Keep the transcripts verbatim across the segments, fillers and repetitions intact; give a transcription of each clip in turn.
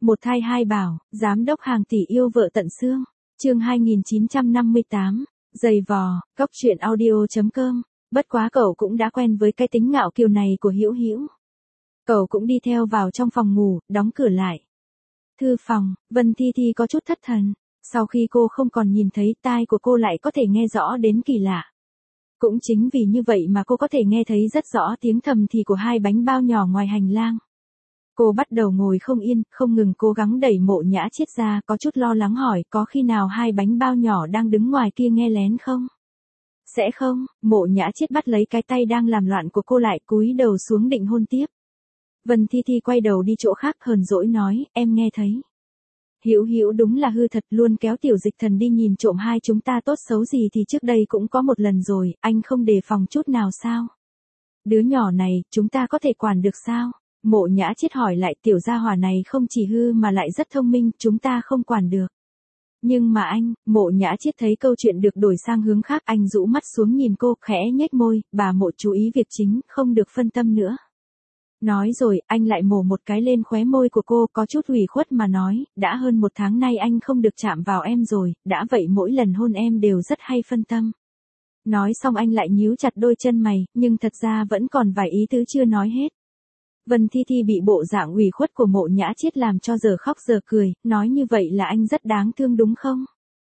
Một thai hai bảo, giám đốc hàng tỷ yêu vợ tận xương. Chương hai nghìn chín trăm năm mươi tám, giày vò, cóc truyện audio chấm com. Bất quá cậu cũng đã quen với cái tính ngạo kiều này của Hữu Hữu. Cậu cũng đi theo vào trong phòng ngủ, đóng cửa lại. Thư phòng, Vân Thi Thi có chút thất thần. Sau khi cô không còn nhìn thấy, tai của cô lại có thể nghe rõ đến kỳ lạ. Cũng chính vì như vậy mà cô có thể nghe thấy rất rõ tiếng thầm thì của hai bánh bao nhỏ ngoài hành lang. Cô bắt đầu ngồi không yên, không ngừng cố gắng đẩy Mộ Nhã Chiết ra, có chút lo lắng hỏi có khi nào hai bánh bao nhỏ đang đứng ngoài kia nghe lén không? Sẽ không, Mộ Nhã Chiết bắt lấy cái tay đang làm loạn của cô lại, cúi đầu xuống định hôn tiếp. Vân Thi Thi quay đầu đi chỗ khác hờn dỗi nói, em nghe thấy. Hữu Hữu đúng là hư thật, luôn kéo Tiểu Dịch Thần đi nhìn trộm hai chúng ta, tốt xấu gì thì trước đây cũng có một lần rồi, anh không đề phòng chút nào sao? Đứa nhỏ này, chúng ta có thể quản được sao? Mộ Nhã Chiết hỏi lại, tiểu gia hỏa này không chỉ hư mà lại rất thông minh, chúng ta không quản được. Nhưng mà anh, Mộ Nhã Chiết thấy câu chuyện được đổi sang hướng khác, anh rũ mắt xuống nhìn cô, khẽ nhếch môi, bà Mộ chú ý việc chính, không được phân tâm nữa. Nói rồi, anh lại mổ một cái lên khóe môi của cô, có chút ủy khuất mà nói, đã hơn một tháng nay anh không được chạm vào em rồi, đã vậy mỗi lần hôn em đều rất hay phân tâm. Nói xong anh lại nhíu chặt đôi chân mày, nhưng thật ra vẫn còn vài ý tứ chưa nói hết. Vân Thi Thi bị bộ dạng ủy khuất của Mộ Nhã Chiết làm cho giờ khóc giờ cười, nói như vậy là anh rất đáng thương đúng không?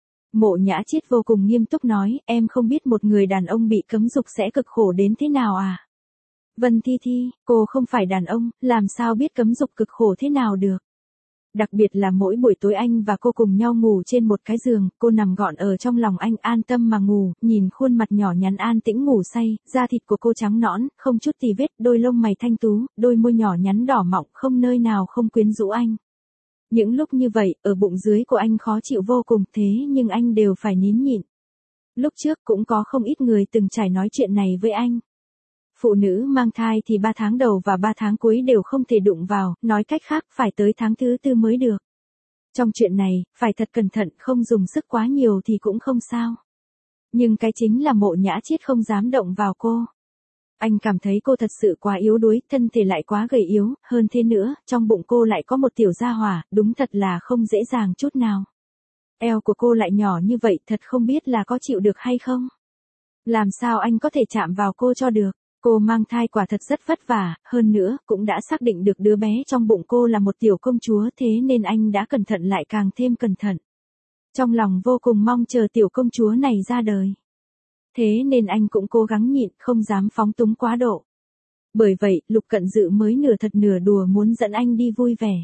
Mộ Nhã Chiết vô cùng nghiêm túc nói, em không biết một người đàn ông bị cấm dục sẽ cực khổ đến thế nào à? Vân Thi Thi, cô không phải đàn ông, làm sao biết cấm dục cực khổ thế nào được? Đặc biệt là mỗi buổi tối anh và cô cùng nhau ngủ trên một cái giường, cô nằm gọn ở trong lòng anh an tâm mà ngủ, nhìn khuôn mặt nhỏ nhắn an tĩnh ngủ say, da thịt của cô trắng nõn, không chút tì vết, đôi lông mày thanh tú, đôi môi nhỏ nhắn đỏ mọng, không nơi nào không quyến rũ anh. Những lúc như vậy, ở bụng dưới của anh khó chịu vô cùng, thế nhưng anh đều phải nín nhịn. Lúc trước cũng có không ít người từng trải nói chuyện này với anh. Phụ nữ mang thai thì ba tháng đầu và ba tháng cuối đều không thể đụng vào, nói cách khác phải tới tháng thứ tư mới được. Trong chuyện này, phải thật cẩn thận, không dùng sức quá nhiều thì cũng không sao. Nhưng cái chính là Mộ Nhã Chiết không dám động vào cô. Anh cảm thấy cô thật sự quá yếu đuối, thân thể lại quá gầy yếu, hơn thế nữa, trong bụng cô lại có một tiểu gia hỏa, đúng thật là không dễ dàng chút nào. Eo của cô lại nhỏ như vậy, thật không biết là có chịu được hay không. Làm sao anh có thể chạm vào cô cho được? Cô mang thai quả thật rất vất vả, hơn nữa, cũng đã xác định được đứa bé trong bụng cô là một tiểu công chúa, thế nên anh đã cẩn thận lại càng thêm cẩn thận. Trong lòng vô cùng mong chờ tiểu công chúa này ra đời. Thế nên anh cũng cố gắng nhịn, không dám phóng túng quá độ. Bởi vậy, Lục Cận Dự mới nửa thật nửa đùa muốn dẫn anh đi vui vẻ.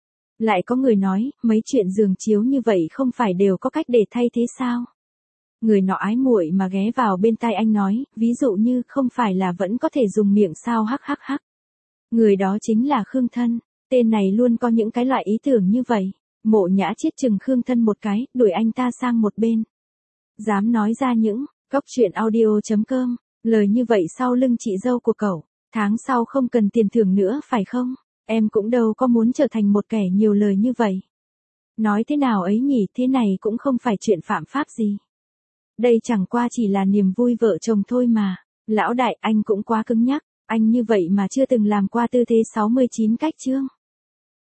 Lại có người nói, mấy chuyện giường chiếu như vậy không phải đều có cách để thay thế sao? Người nọ ái muội mà ghé vào bên tai anh nói, ví dụ như không phải là vẫn có thể dùng miệng sao hắc hắc hắc. Người đó chính là Khương Thân, tên này luôn có những cái loại ý tưởng như vậy. Mộ Nhã Chiết chừng Khương Thân một cái, đuổi anh ta sang một bên. Dám nói ra những, cóc truyện audio chấm com, lời như vậy sau lưng chị dâu của cậu, tháng sau không cần tiền thưởng nữa phải không? Em cũng đâu có muốn trở thành một kẻ nhiều lời như vậy. Nói thế nào ấy nhỉ, thế này cũng không phải chuyện phạm pháp gì. Đây chẳng qua chỉ là niềm vui vợ chồng thôi mà. Lão đại, anh cũng quá cứng nhắc, anh như vậy mà chưa từng làm qua tư thế sáu mươi chín cách chương.